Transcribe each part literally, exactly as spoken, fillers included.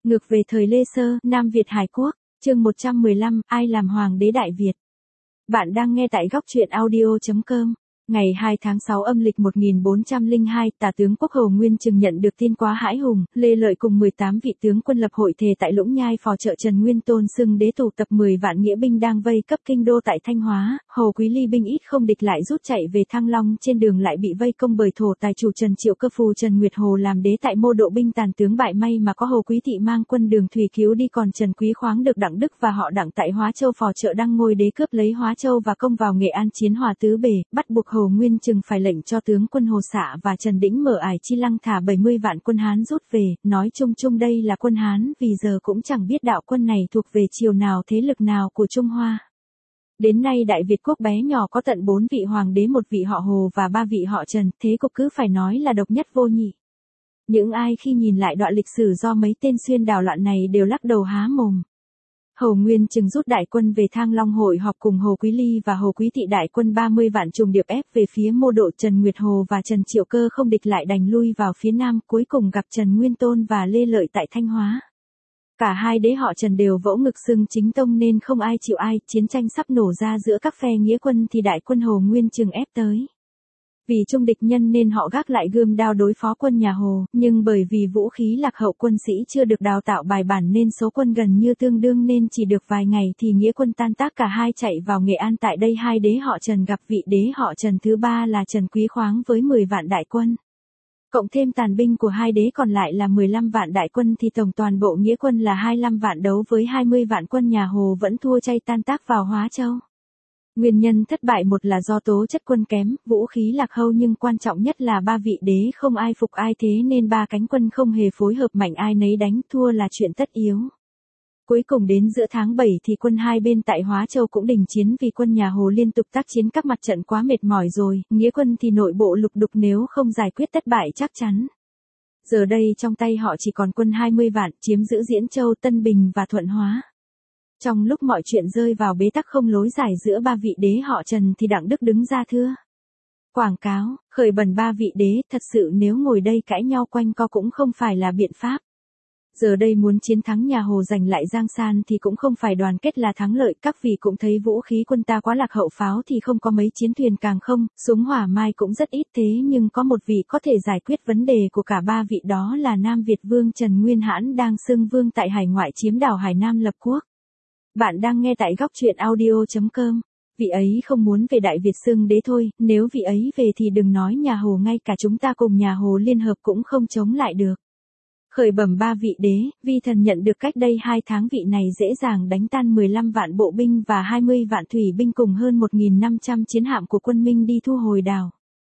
Ngược về thời Lê Sơ, Nam Việt Hải Quốc, chương một trăm mười lăm, ai làm hoàng đế Đại Việt. Bạn đang nghe tại góc truyện audio chấm com. Ngày hai tháng sáu âm lịch một nghìn bốn trăm lẻ hai, Tả tướng Quốc Hồ Nguyên Chừng nhận được tin quá hãi hùng, Lê Lợi cùng mười tám vị tướng quân lập hội thề tại Lũng Nhai phò trợ Trần Nguyên Tôn xưng đế tụ tập mười vạn nghĩa binh đang vây cấp kinh đô tại Thanh Hóa. Hồ Quý Ly binh ít không địch lại rút chạy về Thăng Long, trên đường lại bị vây công bởi thổ tài chủ Trần Triệu Cơ phù Trần Nguyệt Hồ làm đế tại Mô Độ binh tàn tướng bại, may mà có Hồ Quý Thị mang quân đường thủy cứu đi, còn Trần Quý Khoáng được Đặng Đức và họ Đặng tại Hóa Châu phò trợ đăng ngôi đế, cướp lấy Hóa Châu và công vào Nghệ An chiến hòa tứ bề, bắt buộc Hồ Nguyên Chừng phải lệnh cho tướng quân Hồ Xạ và Trần Đĩnh mở ải Chi Lăng thả bảy mươi vạn quân Hán rút về, nói chung chung đây là quân Hán, vì giờ cũng chẳng biết đạo quân này thuộc về triều nào, thế lực nào của Trung Hoa. Đến nay Đại Việt quốc bé nhỏ có tận bốn vị hoàng đế, một vị họ Hồ và ba vị họ Trần, thế cục cứ phải nói là độc nhất vô nhị. Những ai khi nhìn lại đoạn lịch sử do mấy tên xuyên đảo loạn này đều lắc đầu há mồm. Hồ Nguyên Chừng rút đại quân về Thăng Long hội họp cùng Hồ Quý Ly và Hồ Quý Thị, đại quân ba mươi vạn trùng điệp ép về phía Mô Độ. Trần Nguyệt Hồ và Trần Triệu Cơ không địch lại đành lui vào phía nam, cuối cùng gặp Trần Nguyên Tôn và Lê Lợi tại Thanh Hóa. Cả hai đế họ Trần đều vỗ ngực xưng chính tông nên không ai chịu ai, chiến tranh sắp nổ ra giữa các phe nghĩa quân thì đại quân Hồ Nguyên Chừng ép tới. Vì trung địch nhân nên họ gác lại gươm đao đối phó quân nhà Hồ, nhưng bởi vì vũ khí lạc hậu, quân sĩ chưa được đào tạo bài bản nên số quân gần như tương đương, nên chỉ được vài ngày thì nghĩa quân tan tác, cả hai chạy vào Nghệ An. Tại đây hai đế họ Trần gặp vị đế họ Trần thứ ba là Trần Quý Khoáng với mười vạn đại quân. Cộng thêm tàn binh của hai đế còn lại là mười lăm vạn đại quân thì tổng toàn bộ nghĩa quân là hai mươi lăm vạn, đấu với hai mươi vạn quân nhà Hồ vẫn thua chay tan tác vào Hóa Châu. Nguyên nhân thất bại một là do tố chất quân kém, vũ khí lạc hậu, nhưng quan trọng nhất là ba vị đế không ai phục ai, thế nên ba cánh quân không hề phối hợp, mạnh ai nấy đánh, thua là chuyện tất yếu. Cuối cùng đến giữa tháng bảy thì quân hai bên tại Hóa Châu cũng đình chiến, vì quân nhà Hồ liên tục tác chiến các mặt trận quá mệt mỏi rồi, nghĩa quân thì nội bộ lục đục, nếu không giải quyết thất bại chắc chắn. Giờ đây trong tay họ chỉ còn quân hai mươi vạn, chiếm giữ Diễn Châu, Tân Bình và Thuận Hóa. Trong lúc mọi chuyện rơi vào bế tắc không lối giải giữa ba vị đế họ Trần thì Đặng Đức đứng ra thưa quảng cáo, khởi bẩm ba vị đế, thật sự nếu ngồi đây cãi nhau quanh co cũng không phải là biện pháp. Giờ đây muốn chiến thắng nhà Hồ giành lại Giang San thì cũng không phải đoàn kết là thắng lợi, các vị cũng thấy vũ khí quân ta quá lạc hậu, pháo thì không có mấy, chiến thuyền càng không, súng hỏa mai cũng rất ít, thế nhưng có một vị có thể giải quyết vấn đề của cả ba vị, đó là Nam Việt Vương Trần Nguyên Hãn đang xưng vương tại hải ngoại, chiếm đảo Hải Nam lập quốc. Bạn đang nghe tại góc truyện audio chấm com. Vị ấy không muốn về Đại Việt xưng đế thôi, nếu vị ấy về thì đừng nói nhà Hồ, ngay cả chúng ta cùng nhà Hồ liên hợp cũng không chống lại được. Khởi bẩm ba vị đế, vi thần nhận được cách đây hai tháng vị này dễ dàng đánh tan mười lăm vạn bộ binh và hai mươi vạn thủy binh cùng hơn một nghìn năm trăm chiến hạm của quân Minh đi thu hồi đảo.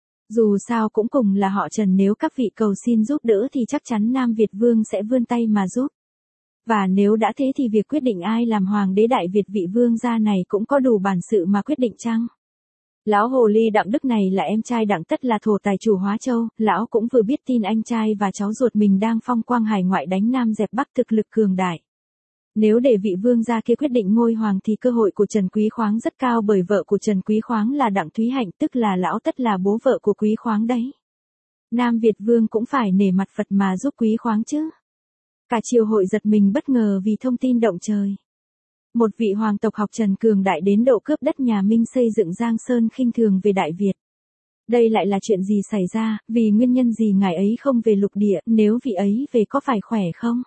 Dù sao cũng cùng là họ Trần, nếu các vị cầu xin giúp đỡ thì chắc chắn Nam Việt Vương sẽ vươn tay mà giúp. Và nếu đã thế thì việc quyết định ai làm hoàng đế Đại Việt, vị vương gia này cũng có đủ bản sự mà quyết định chăng? Lão hồ ly Đặng Đức này là em trai Đặng Tất, là thổ tài chủ Hóa Châu, lão cũng vừa biết tin anh trai và cháu ruột mình đang phong quang hải ngoại đánh Nam dẹp Bắc, thực lực cường đại. Nếu để vị vương gia kia quyết định ngôi hoàng thì cơ hội của Trần Quý Khoáng rất cao, bởi vợ của Trần Quý Khoáng là Đặng Thúy Hạnh, tức là lão Tất là bố vợ của Quý Khoáng đấy. Nam Việt Vương cũng phải nể mặt Phật mà giúp Quý Khoáng chứ. Cả triều hội giật mình bất ngờ vì thông tin động trời. Một vị hoàng tộc học Trần cường đại đến độ cướp đất nhà Minh xây dựng Giang Sơn khinh thường về Đại Việt. Đây lại là chuyện gì xảy ra, vì nguyên nhân gì ngài ấy không về lục địa, nếu vị ấy về có phải khỏe không?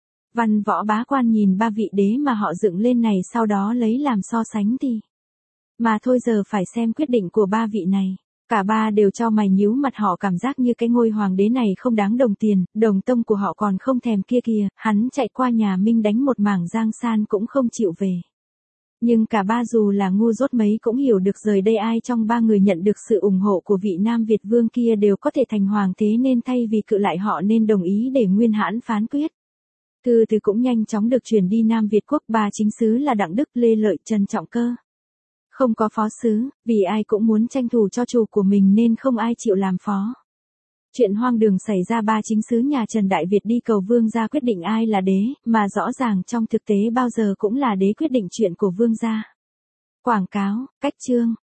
Văn võ bá quan nhìn ba vị đế mà họ dựng lên này, sau đó lấy làm so sánh thì. Mà thôi, giờ phải xem quyết định của ba vị này. Cả ba đều cho mày nhíu mặt, họ cảm giác như cái ngôi hoàng đế này không đáng đồng tiền, đồng tông của họ còn không thèm kia kìa, hắn chạy qua nhà Minh đánh một mảng Giang San cũng không chịu về. Nhưng cả ba dù là ngu dốt mấy cũng hiểu được rời đây ai trong ba người nhận được sự ủng hộ của vị Nam Việt Vương kia đều có thể thành hoàng, thế nên thay vì cự lại họ nên đồng ý để Nguyên Hãn phán quyết. Thư từ cũng nhanh chóng được chuyển đi Nam Việt quốc, ba chính sứ là Đặng Đức, Lê Lợi, Trần Trọng Cơ. Không có phó sứ, vì ai cũng muốn tranh thủ cho chủ của mình nên không ai chịu làm phó. Chuyện hoang đường xảy ra, ba chính sứ nhà Trần Đại Việt đi cầu vương gia quyết định ai là đế, mà rõ ràng trong thực tế bao giờ cũng là đế quyết định chuyện của vương gia. Quảng cáo, cách chương,